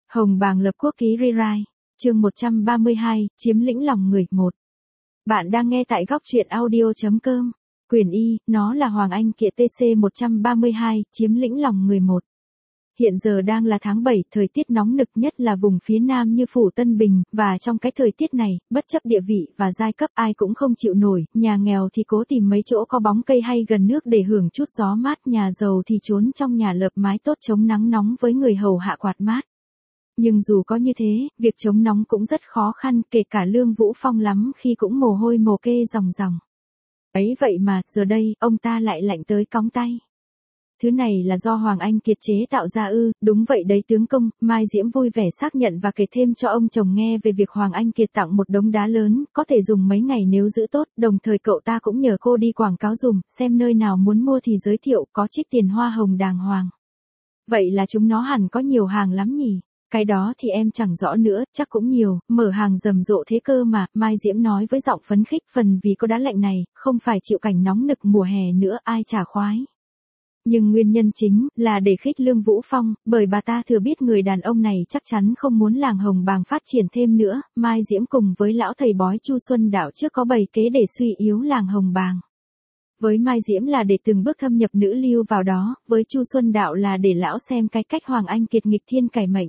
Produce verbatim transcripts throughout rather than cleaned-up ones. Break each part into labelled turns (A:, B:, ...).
A: Hồng Bàng lập quốc ký rewrite, chương một trăm ba mươi hai, chiếm lĩnh lòng người, một. Bạn đang nghe tại góc truyện audio.com. Quyền Y, nó là Hoàng Anh Kiệt tê xê một trăm ba mươi hai, chiếm lĩnh lòng người, một. Hiện giờ đang là tháng bảy, thời tiết nóng nực nhất là vùng phía Nam như Phủ Tân Bình, và trong cái thời tiết này, bất chấp địa vị và giai cấp ai cũng không chịu nổi, nhà nghèo thì cố tìm mấy chỗ có bóng cây hay gần nước để hưởng chút gió mát, nhà giàu thì trốn trong nhà lợp mái tốt chống nắng nóng với người hầu hạ quạt mát. Nhưng dù có như thế, việc chống nóng cũng rất khó khăn, kể cả Lương Vũ Phong lắm khi cũng mồ hôi mồ kê ròng ròng. Ấy vậy mà, giờ đây, ông ta lại lạnh tới cóng tay. Thứ này là do Hoàng Anh Kiệt chế tạo ra ư? Đúng vậy đấy tướng công. Mai Diễm vui vẻ xác nhận và kể thêm cho ông chồng nghe về việc Hoàng Anh Kiệt tặng một đống đá lớn, có thể dùng mấy ngày nếu giữ tốt, đồng thời cậu ta cũng nhờ cô đi quảng cáo dùm, xem nơi nào muốn mua thì giới thiệu, có trích tiền hoa hồng đàng hoàng. Vậy là chúng nó hẳn có nhiều hàng lắm nhỉ? Cái đó thì em chẳng rõ nữa, chắc cũng nhiều, mở hàng rầm rộ thế cơ mà, Mai Diễm nói với giọng phấn khích, phần vì có đá lạnh này, không phải chịu cảnh nóng nực mùa hè nữa, ai chả khoái. Nhưng nguyên nhân chính là để khích Lương Vũ Phong, bởi bà ta thừa biết người đàn ông này chắc chắn không muốn làng Hồng Bàng phát triển thêm nữa. Mai Diễm cùng với lão thầy bói Chu Xuân Đạo trước có bày kế để suy yếu làng Hồng Bàng. Với Mai Diễm là để từng bước thâm nhập nữ lưu vào đó, với Chu Xuân Đạo là để lão xem cái cách Hoàng Anh Kiệt nghịch thiên cải mệnh.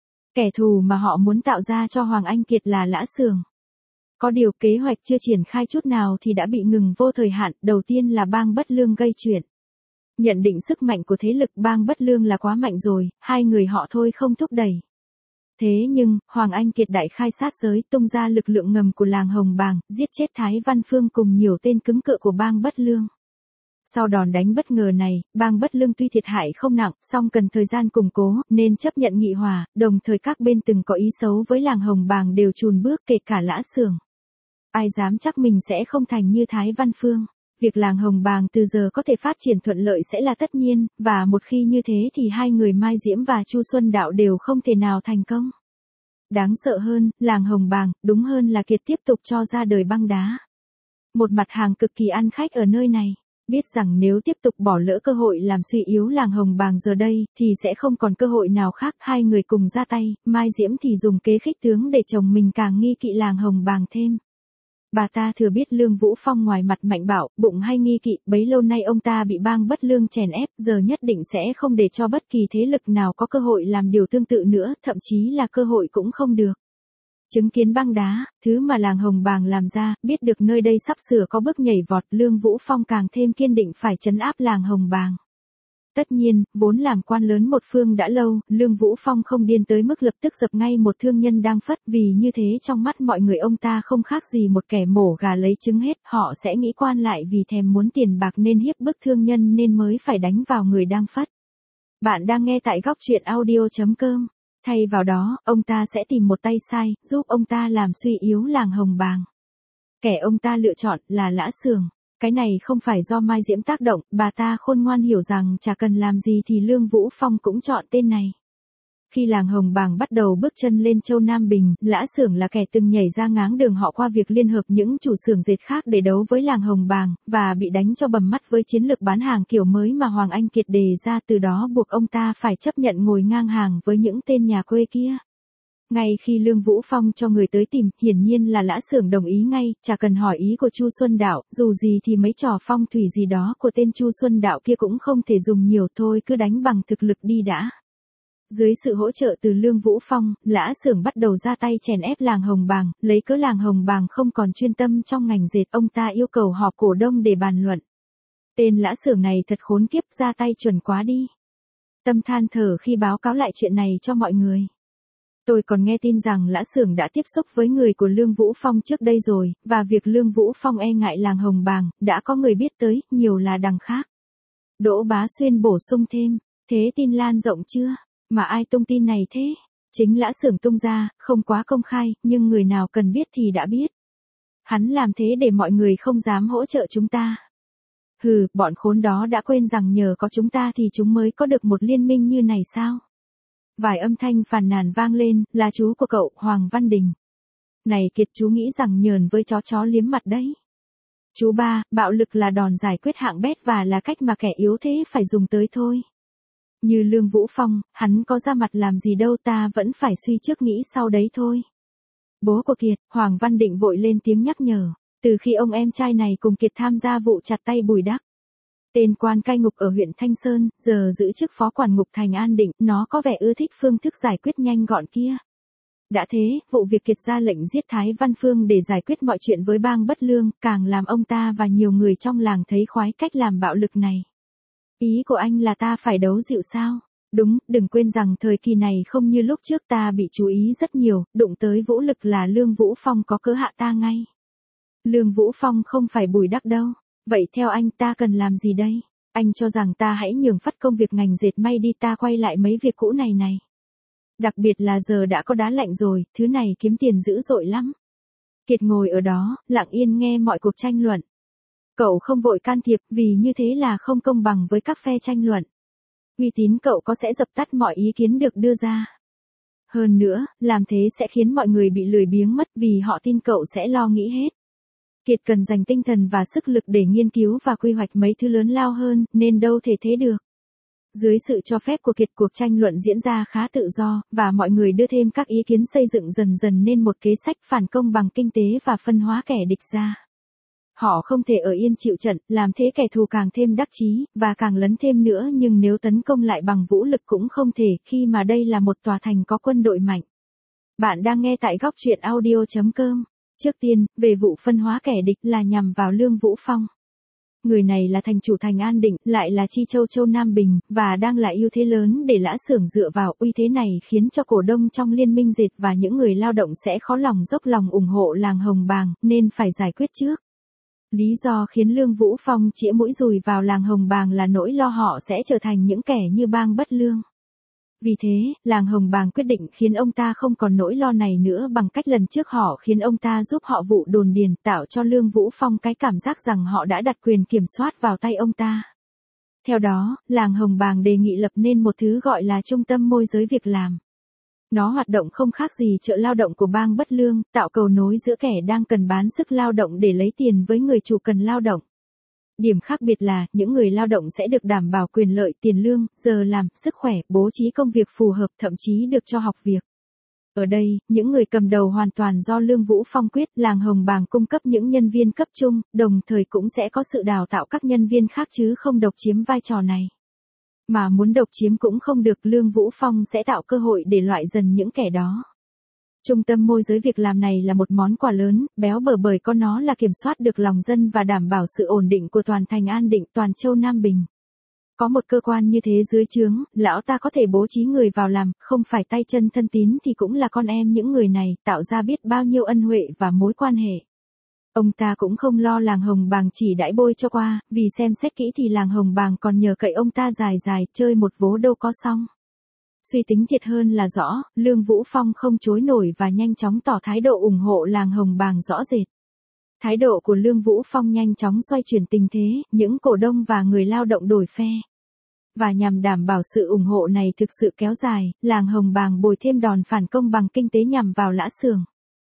A: Kẻ thù mà họ muốn tạo ra cho Hoàng Anh Kiệt là Lã Sường. Có điều kế hoạch chưa triển khai chút nào thì đã bị ngừng vô thời hạn, đầu tiên là Bang Bất Lương gây chuyện. Nhận định sức mạnh của thế lực Bang Bất Lương là quá mạnh rồi, hai người họ thôi không thúc đẩy. Thế nhưng, Hoàng Anh Kiệt đại khai sát giới, tung ra lực lượng ngầm của làng Hồng Bàng, giết chết Thái Văn Phương cùng nhiều tên cứng cựa của Bang Bất Lương. Sau đòn đánh bất ngờ này, Bang Bất Lương tuy thiệt hại không nặng, song cần thời gian củng cố, nên chấp nhận nghị hòa, đồng thời các bên từng có ý xấu với làng Hồng Bàng đều chùn bước, kể cả Lã Sường. Ai dám chắc mình sẽ không thành như Thái Văn Phương. Việc làng Hồng Bàng từ giờ có thể phát triển thuận lợi sẽ là tất nhiên, và một khi như thế thì hai người Mai Diễm và Chu Xuân Đạo đều không thể nào thành công. Đáng sợ hơn, làng Hồng Bàng, đúng hơn là Kiệt tiếp tục cho ra đời băng đá. Một mặt hàng cực kỳ ăn khách ở nơi này. Biết rằng nếu tiếp tục bỏ lỡ cơ hội làm suy yếu làng Hồng Bàng giờ đây, thì sẽ không còn cơ hội nào khác. Hai người cùng ra tay, Mai Diễm thì dùng kế khích tướng để chồng mình càng nghi kỵ làng Hồng Bàng thêm. Bà ta thừa biết Lương Vũ Phong ngoài mặt mạnh bạo, bụng hay nghi kỵ, bấy lâu nay ông ta bị Bang Bất Lương chèn ép, giờ nhất định sẽ không để cho bất kỳ thế lực nào có cơ hội làm điều tương tự nữa, thậm chí là cơ hội cũng không được. Chứng kiến băng đá, thứ mà làng Hồng Bàng làm ra, biết được nơi đây sắp sửa có bước nhảy vọt, Lương Vũ Phong càng thêm kiên định phải trấn áp làng Hồng Bàng. Tất nhiên, vốn làm quan lớn một phương đã lâu, Lương Vũ Phong không điên tới mức lập tức dập ngay một thương nhân đang phất, vì như thế trong mắt mọi người ông ta không khác gì một kẻ mổ gà lấy trứng hết, họ sẽ nghĩ quan lại vì thèm muốn tiền bạc nên hiếp bức thương nhân nên mới phải đánh vào người đang phất. Bạn đang nghe tại góc truyện audio.com. Thay vào đó, ông ta sẽ tìm một tay sai, giúp ông ta làm suy yếu làng Hồng Bàng. Kẻ ông ta lựa chọn là Lã Sường. Cái này không phải do Mai Diễm tác động, bà ta khôn ngoan hiểu rằng chả cần làm gì thì Lương Vũ Phong cũng chọn tên này. Khi làng Hồng Bàng bắt đầu bước chân lên châu Nam Bình, Lã Sường là kẻ từng nhảy ra ngáng đường họ qua việc liên hợp những chủ xưởng dệt khác để đấu với làng Hồng Bàng, và bị đánh cho bầm mắt với chiến lược bán hàng kiểu mới mà Hoàng Anh Kiệt đề ra, từ đó buộc ông ta phải chấp nhận ngồi ngang hàng với những tên nhà quê kia. Ngay khi Lương Vũ Phong cho người tới tìm, hiển nhiên là Lã Sường đồng ý ngay, chả cần hỏi ý của Chu Xuân Đạo, dù gì thì mấy trò phong thủy gì đó của tên Chu Xuân Đạo kia cũng không thể dùng nhiều, thôi cứ đánh bằng thực lực đi đã. Dưới sự hỗ trợ từ Lương Vũ Phong, Lã Sường bắt đầu ra tay chèn ép làng Hồng Bàng, lấy cớ làng Hồng Bàng không còn chuyên tâm trong ngành dệt, ông ta yêu cầu họp cổ đông để bàn luận. Tên Lã Sường này thật khốn kiếp, ra tay chuẩn quá đi. Tâm than thở khi báo cáo lại chuyện này cho mọi người. Tôi còn nghe tin rằng Lã Sường đã tiếp xúc với người của Lương Vũ Phong trước đây rồi, và việc Lương Vũ Phong e ngại làng Hồng Bàng, đã có người biết tới, nhiều là đằng khác. Đỗ Bá Xuyên bổ sung thêm, thế tin lan rộng chưa? Mà ai tung tin này thế? Chính Lã Sường tung ra, không quá công khai, nhưng người nào cần biết thì đã biết. Hắn làm thế để mọi người không dám hỗ trợ chúng ta. Hừ, bọn khốn đó đã quên rằng nhờ có chúng ta thì chúng mới có được một liên minh như này sao? Vài âm thanh phàn nàn vang lên, là chú của cậu, Hoàng Văn Đình. Này Kiệt, chú nghĩ rằng nhờn với chó chó liếm mặt đấy. Chú ba, bạo lực là đòn giải quyết hạng bét và là cách mà kẻ yếu thế phải dùng tới thôi. Như Lương Vũ Phong, hắn có ra mặt làm gì đâu, ta vẫn phải suy trước nghĩ sau đấy thôi. Bố của Kiệt, Hoàng Văn Định vội lên tiếng nhắc nhở, từ khi ông em trai này cùng Kiệt tham gia vụ chặt tay Bùi Đắc. Tên quan cai ngục ở huyện Thanh Sơn, giờ giữ chức phó quản ngục thành An Định, nó có vẻ ưa thích phương thức giải quyết nhanh gọn kia. Đã thế, vụ việc Kiệt ra lệnh giết Thái Văn Phương để giải quyết mọi chuyện với bang Bất Lương, càng làm ông ta và nhiều người trong làng thấy khoái cách làm bạo lực này. Ý của anh là ta phải đấu dịu sao? Đúng, đừng quên rằng thời kỳ này không như lúc trước, ta bị chú ý rất nhiều, đụng tới vũ lực là Lương Vũ Phong có cớ hạ ta ngay. Lương Vũ Phong không phải Bùi Đắc đâu. Vậy theo anh ta cần làm gì đây? Anh cho rằng ta hãy nhường phắt công việc ngành dệt may đi, ta quay lại mấy việc cũ này này. Đặc biệt là giờ đã có đá lạnh rồi, thứ này kiếm tiền dữ dội lắm. Kiệt ngồi ở đó, lặng yên nghe mọi cuộc tranh luận. Cậu không vội can thiệp, vì như thế là không công bằng với các phe tranh luận. Uy tín cậu có sẽ dập tắt mọi ý kiến được đưa ra. Hơn nữa, làm thế sẽ khiến mọi người bị lười biếng mất, vì họ tin cậu sẽ lo nghĩ hết. Kiệt cần dành tinh thần và sức lực để nghiên cứu và quy hoạch mấy thứ lớn lao hơn, nên đâu thể thế được. Dưới sự cho phép của Kiệt, cuộc tranh luận diễn ra khá tự do, và mọi người đưa thêm các ý kiến xây dựng dần dần nên một kế sách phản công bằng kinh tế và phân hóa kẻ địch ra. Họ không thể ở yên chịu trận, làm thế kẻ thù càng thêm đắc chí, và càng lấn thêm nữa, nhưng nếu tấn công lại bằng vũ lực cũng không thể, khi mà đây là một tòa thành có quân đội mạnh. Bạn đang nghe tại góc truyện audio chấm com. Trước tiên, về vụ phân hóa kẻ địch là nhằm vào Lương Vũ Phong. Người này là thành chủ thành An Định, lại là Chi Châu Châu Nam Bình, và đang là ưu thế lớn để Lã Xưởng dựa vào. Uy thế này khiến cho cổ đông trong liên minh dệt và những người lao động sẽ khó lòng dốc lòng ủng hộ làng Hồng Bàng, nên phải giải quyết trước. Lý do khiến Lương Vũ Phong chĩa mũi dùi vào làng Hồng Bàng là nỗi lo họ sẽ trở thành những kẻ như bang Bất Lương. Vì thế, làng Hồng Bàng quyết định khiến ông ta không còn nỗi lo này nữa bằng cách lần trước họ khiến ông ta giúp họ vụ đồn điền, tạo cho Lương Vũ Phong cái cảm giác rằng họ đã đặt quyền kiểm soát vào tay ông ta. Theo đó, làng Hồng Bàng đề nghị lập nên một thứ gọi là trung tâm môi giới việc làm. Nó hoạt động không khác gì chợ lao động của bang Bất Lương, tạo cầu nối giữa kẻ đang cần bán sức lao động để lấy tiền với người chủ cần lao động. Điểm khác biệt là, những người lao động sẽ được đảm bảo quyền lợi, tiền lương, giờ làm, sức khỏe, bố trí công việc phù hợp, thậm chí được cho học việc. Ở đây, những người cầm đầu hoàn toàn do Lương Vũ Phong quyết, làng Hồng Bàng cung cấp những nhân viên cấp trung, đồng thời cũng sẽ có sự đào tạo các nhân viên khác chứ không độc chiếm vai trò này. Mà muốn độc chiếm cũng không được, Lương Vũ Phong sẽ tạo cơ hội để loại dần những kẻ đó. Trung tâm môi giới việc làm này là một món quà lớn, béo bở bởi có nó là kiểm soát được lòng dân và đảm bảo sự ổn định của toàn thành An Định, toàn châu Nam Bình. Có một cơ quan như thế dưới trướng, lão ta có thể bố trí người vào làm, không phải tay chân thân tín thì cũng là con em những người này, tạo ra biết bao nhiêu ân huệ và mối quan hệ. Ông ta cũng không lo làng Hồng Bàng chỉ đãi bôi cho qua, vì xem xét kỹ thì làng Hồng Bàng còn nhờ cậy ông ta dài dài, chơi một vố đâu có xong. Suy tính thiệt hơn là rõ, Lương Vũ Phong không chối nổi và nhanh chóng tỏ thái độ ủng hộ làng Hồng Bàng rõ rệt. Thái độ của Lương Vũ Phong nhanh chóng xoay chuyển tình thế, những cổ đông và người lao động đổi phe. Và nhằm đảm bảo sự ủng hộ này thực sự kéo dài, làng Hồng Bàng bồi thêm đòn phản công bằng kinh tế nhằm vào Lã Xưởng.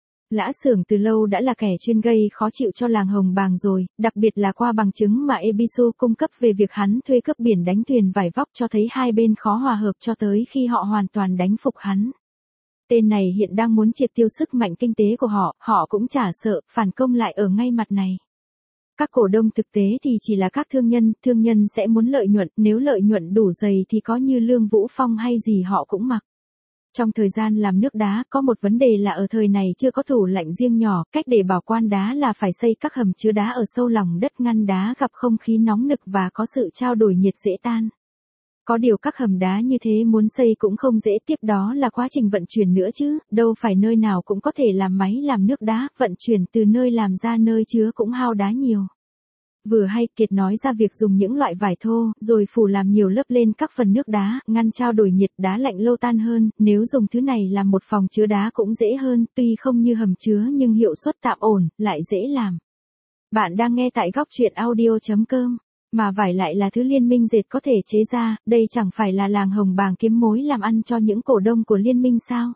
A: Lã Xưởng từ lâu đã là kẻ chuyên gây khó chịu cho làng Hồng Bàng rồi, đặc biệt là qua bằng chứng mà Ebisu cung cấp về việc hắn thuê cướp biển đánh thuyền vải vóc cho thấy hai bên khó hòa hợp cho tới khi họ hoàn toàn đánh phục hắn. Tên này hiện đang muốn triệt tiêu sức mạnh kinh tế của họ, họ cũng chả sợ, phản công lại ở ngay mặt này. Các cổ đông thực tế thì chỉ là các thương nhân, thương nhân sẽ muốn lợi nhuận, nếu lợi nhuận đủ dày thì có như Lương Vũ Phong hay gì họ cũng mặc. Trong thời gian làm nước đá, có một vấn đề là ở thời này chưa có tủ lạnh riêng nhỏ, cách để bảo quản đá là phải xây các hầm chứa đá ở sâu lòng đất ngăn đá gặp không khí nóng nực và có sự trao đổi nhiệt dễ tan. Có điều các hầm đá như thế muốn xây cũng không dễ, tiếp đó là quá trình vận chuyển nữa chứ, đâu phải nơi nào cũng có thể làm máy làm nước đá, vận chuyển từ nơi làm ra nơi chứa cũng hao đá nhiều. Vừa hay Kiệt nói ra việc dùng những loại vải thô, rồi phủ làm nhiều lớp lên các phần nước đá, ngăn trao đổi nhiệt, đá lạnh lâu tan hơn, nếu dùng thứ này làm một phòng chứa đá cũng dễ hơn, tuy không như hầm chứa nhưng hiệu suất tạm ổn, lại dễ làm. Bạn đang nghe tại góc truyện audio chấm com, mà vải lại là thứ liên minh dệt có thể chế ra, đây chẳng phải là làng Hồng Bàng kiếm mối làm ăn cho những cổ đông của liên minh sao?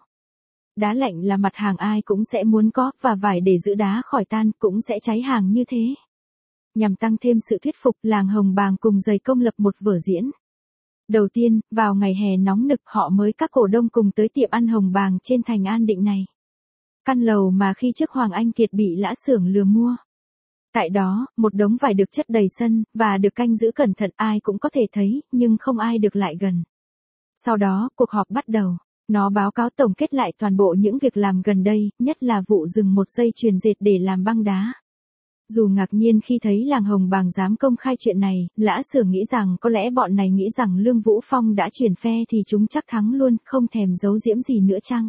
A: Đá lạnh là mặt hàng ai cũng sẽ muốn có, và vải để giữ đá khỏi tan cũng sẽ cháy hàng như thế. Nhằm tăng thêm sự thuyết phục, làng Hồng Bàng cùng giày công lập một vở diễn. Đầu tiên, vào ngày hè nóng nực họ mới các cổ đông cùng tới tiệm ăn Hồng Bàng trên thành An Định này. Căn lầu mà khi trước Hoàng Anh Kiệt bị Lã Xưởng lừa mua. Tại đó, một đống vải được chất đầy sân, và được canh giữ cẩn thận ai cũng có thể thấy, nhưng không ai được lại gần. Sau đó, cuộc họp bắt đầu. Nó báo cáo tổng kết lại toàn bộ những việc làm gần đây, nhất là vụ dừng một dây chuyền dệt để làm băng đá. Dù ngạc nhiên khi thấy làng Hồng Bàng dám công khai chuyện này, Lã Xưởng nghĩ rằng có lẽ bọn này nghĩ rằng Lương Vũ Phong đã chuyển phe thì chúng chắc thắng luôn, không thèm giấu giếm gì nữa chăng.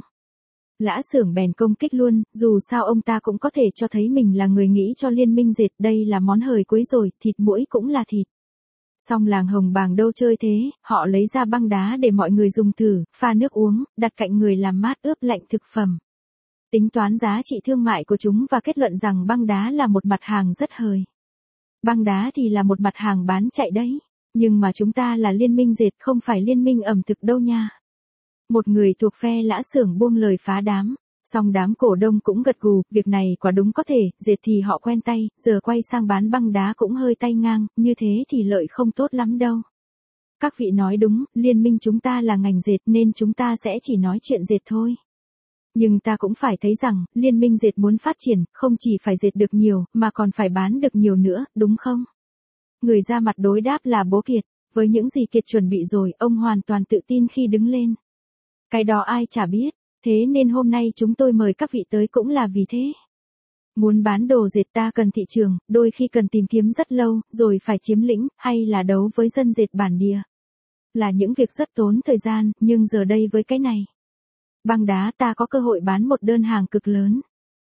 A: Lã Xưởng bèn công kích luôn, dù sao ông ta cũng có thể cho thấy mình là người nghĩ cho liên minh dệt, đây là món hời cuối rồi, thịt muỗi cũng là thịt. Song làng Hồng Bàng đâu chơi thế, họ lấy ra băng đá để mọi người dùng thử, pha nước uống, đặt cạnh người làm mát ướp lạnh thực phẩm. Tính toán giá trị thương mại của chúng và kết luận rằng băng đá là một mặt hàng rất hời. Băng đá thì là một mặt hàng bán chạy đấy, nhưng mà chúng ta là liên minh dệt không phải liên minh ẩm thực đâu nha. Một người thuộc phe Lã Xưởng buông lời phá đám, song đám cổ đông cũng gật gù, việc này quả đúng có thể, dệt thì họ quen tay, giờ quay sang bán băng đá cũng hơi tay ngang, như thế thì lợi không tốt lắm đâu. Các vị nói đúng, liên minh chúng ta là ngành dệt nên chúng ta sẽ chỉ nói chuyện dệt thôi. Nhưng ta cũng phải thấy rằng, liên minh dệt muốn phát triển, không chỉ phải dệt được nhiều, mà còn phải bán được nhiều nữa, đúng không? Người ra mặt đối đáp là bố Kiệt, với những gì Kiệt chuẩn bị rồi, ông hoàn toàn tự tin khi đứng lên. Cái đó ai chả biết, thế nên hôm nay chúng tôi mời các vị tới cũng là vì thế. Muốn bán đồ dệt ta cần thị trường, đôi khi cần tìm kiếm rất lâu, rồi phải chiếm lĩnh, hay là đấu với dân dệt bản địa. Là những việc rất tốn thời gian, nhưng giờ đây với cái này. Băng đá ta có cơ hội bán một đơn hàng cực lớn.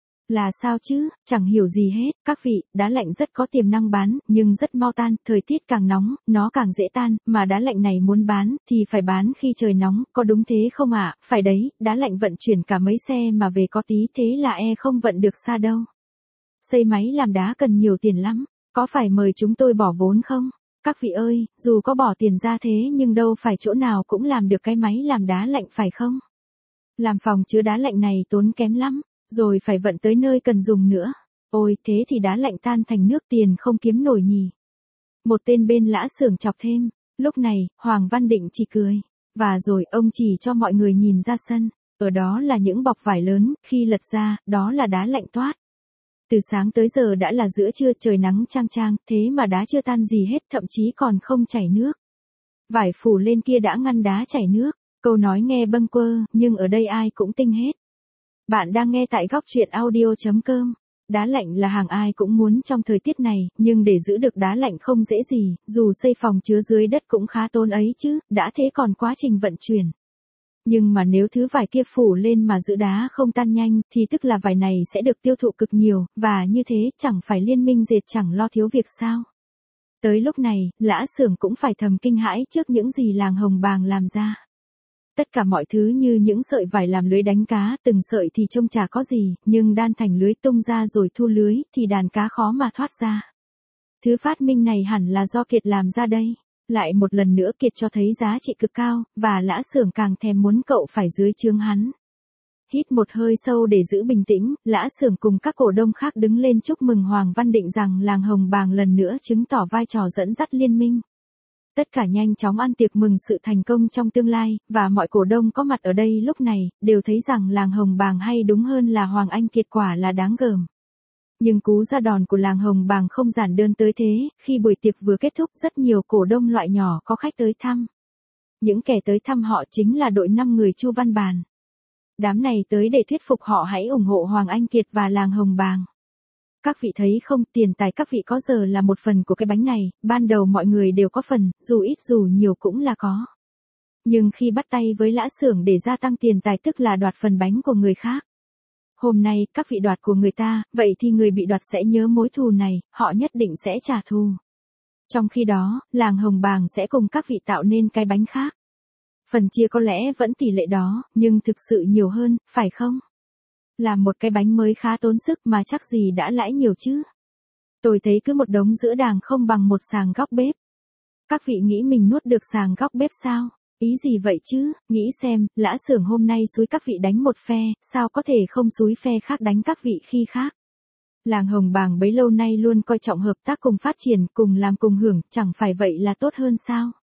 A: Là sao chứ, chẳng hiểu gì hết, các vị, đá lạnh rất có tiềm năng bán, nhưng rất mau tan, thời tiết càng nóng, nó càng dễ tan, mà đá lạnh này muốn bán, thì phải bán khi trời nóng, có đúng thế không ạ? À? Phải đấy, đá lạnh vận chuyển cả mấy xe mà về có tí thế là e không vận được xa đâu. Xây máy làm đá cần nhiều tiền lắm, có phải mời chúng tôi bỏ vốn không? Các vị ơi, dù có bỏ tiền ra thế nhưng đâu phải chỗ nào cũng làm được cái máy làm đá lạnh phải không? Làm phòng chứa đá lạnh này tốn kém lắm. Rồi phải vận tới nơi cần dùng nữa. Ôi, thế thì đá lạnh tan thành nước tiền không kiếm nổi nhỉ. Một tên bên Lã Xưởng chọc thêm. Lúc này, Hoàng Văn Định chỉ cười. Và rồi ông chỉ cho mọi người nhìn ra sân. Ở đó là những bọc vải lớn, khi lật ra, đó là đá lạnh toát. Từ sáng tới giờ đã là giữa trưa, trời nắng chang chang, thế mà đá chưa tan gì hết, thậm chí còn không chảy nước. Vải phủ lên kia đã ngăn đá chảy nước. Câu nói nghe bâng quơ, nhưng ở đây ai cũng tinh hết. Bạn đang nghe tại góc truyện audio chấm com. Đá lạnh là hàng ai cũng muốn trong thời tiết này, nhưng để giữ được đá lạnh không dễ gì, dù xây phòng chứa dưới đất cũng khá tốn ấy chứ, đã thế còn quá trình vận chuyển. Nhưng mà nếu thứ vải kia phủ lên mà giữ đá không tan nhanh, thì tức là vải này sẽ được tiêu thụ cực nhiều, và như thế chẳng phải liên minh dệt chẳng lo thiếu việc sao. Tới lúc này, Lã Xưởng cũng phải thầm kinh hãi trước những gì làng Hồng Bàng làm ra. Tất cả mọi thứ như những sợi vải làm lưới đánh cá, từng sợi thì trông chả có gì, nhưng đan thành lưới tung ra rồi thu lưới, thì đàn cá khó mà thoát ra. Thứ phát minh này hẳn là do Kiệt làm ra đây. Lại một lần nữa Kiệt cho thấy giá trị cực cao, và Lã Xưởng càng thèm muốn cậu phải dưới trướng hắn. Hít một hơi sâu để giữ bình tĩnh, Lã Xưởng cùng các cổ đông khác đứng lên chúc mừng Hoàng Văn Định rằng làng Hồng Bàng lần nữa chứng tỏ vai trò dẫn dắt liên minh. Tất cả nhanh chóng ăn tiệc mừng sự thành công trong tương lai, và mọi cổ đông có mặt ở đây lúc này, đều thấy rằng làng Hồng Bàng hay đúng hơn là Hoàng Anh Kiệt quả là đáng gờm. Nhưng cú ra đòn của làng Hồng Bàng không giản đơn tới thế, khi buổi tiệc vừa kết thúc rất nhiều cổ đông loại nhỏ có khách tới thăm. Những kẻ tới thăm họ chính là đội năm người Chu Văn Bàn. Đám này tới để thuyết phục họ hãy ủng hộ Hoàng Anh Kiệt và làng Hồng Bàng. Các vị thấy không, tiền tài các vị có giờ là một phần của cái bánh này, ban đầu mọi người đều có phần, dù ít dù nhiều cũng là có. Nhưng khi bắt tay với Lã Xưởng để gia tăng tiền tài tức là đoạt phần bánh của người khác. Hôm nay, các vị đoạt của người ta, vậy thì người bị đoạt sẽ nhớ mối thù này, họ nhất định sẽ trả thù. Trong khi đó, làng Hồng Bàng sẽ cùng các vị tạo nên cái bánh khác. Phần chia có lẽ vẫn tỷ lệ đó, nhưng thực sự nhiều hơn, phải không? Làm một cái bánh mới khá tốn sức mà chắc gì đã lãi nhiều chứ. Tôi thấy cứ một đống giữa đàng không bằng một sàng góc bếp. Các vị nghĩ mình nuốt được sàng góc bếp sao? Ý gì vậy chứ? Nghĩ xem, Lã Xưởng hôm nay xúi các vị đánh một phe, sao có thể không xúi phe khác đánh các vị khi khác? Làng Hồng Bàng bấy lâu nay luôn coi trọng hợp tác cùng phát triển, cùng làm cùng hưởng, chẳng phải vậy là tốt hơn sao?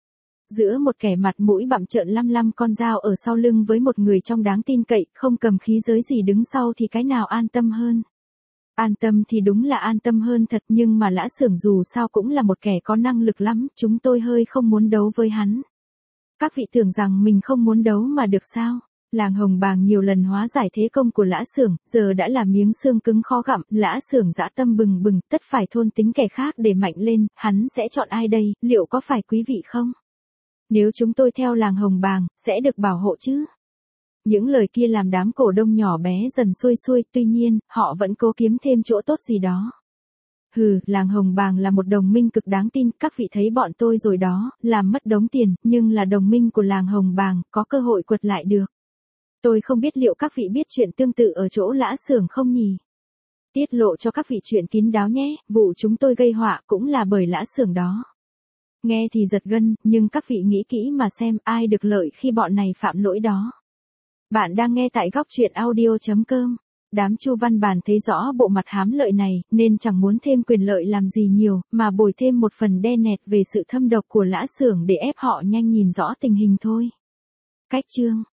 A: Giữa một kẻ mặt mũi bặm trợn lăm lăm con dao ở sau lưng với một người trong đáng tin cậy, không cầm khí giới gì đứng sau thì cái nào an tâm hơn? An tâm thì đúng là an tâm hơn thật, nhưng mà Lã Xưởng dù sao cũng là một kẻ có năng lực lắm, chúng tôi hơi không muốn đấu với hắn. Các vị tưởng rằng mình không muốn đấu mà được sao? Làng Hồng Bàng nhiều lần hóa giải thế công của Lã Xưởng, giờ đã là miếng xương cứng khó gặm, Lã Xưởng dã tâm bừng bừng, tất phải thôn tính kẻ khác để mạnh lên, hắn sẽ chọn ai đây, liệu có phải quý vị không? Nếu chúng tôi theo làng Hồng Bàng, sẽ được bảo hộ chứ? Những lời kia làm đám cổ đông nhỏ bé dần xuôi xuôi, tuy nhiên, họ vẫn cố kiếm thêm chỗ tốt gì đó. Hừ, làng Hồng Bàng là một đồng minh cực đáng tin, các vị thấy bọn tôi rồi đó, làm mất đống tiền, nhưng là đồng minh của làng Hồng Bàng, có cơ hội quật lại được. Tôi không biết liệu các vị biết chuyện tương tự ở chỗ Lã Xưởng không nhỉ? Tiết lộ cho các vị chuyện kín đáo nhé, vụ chúng tôi gây họa cũng là bởi Lã Xưởng đó. Nghe thì giật gân, nhưng các vị nghĩ kỹ mà xem ai được lợi khi bọn này phạm lỗi đó. Bạn đang nghe tại góc truyện audio chấm com. Đám Chu Văn Bản thấy rõ bộ mặt hám lợi này, nên chẳng muốn thêm quyền lợi làm gì nhiều, mà bồi thêm một phần đe nẹt về sự thâm độc của Lã Xưởng để ép họ nhanh nhìn rõ tình hình thôi. Cách chương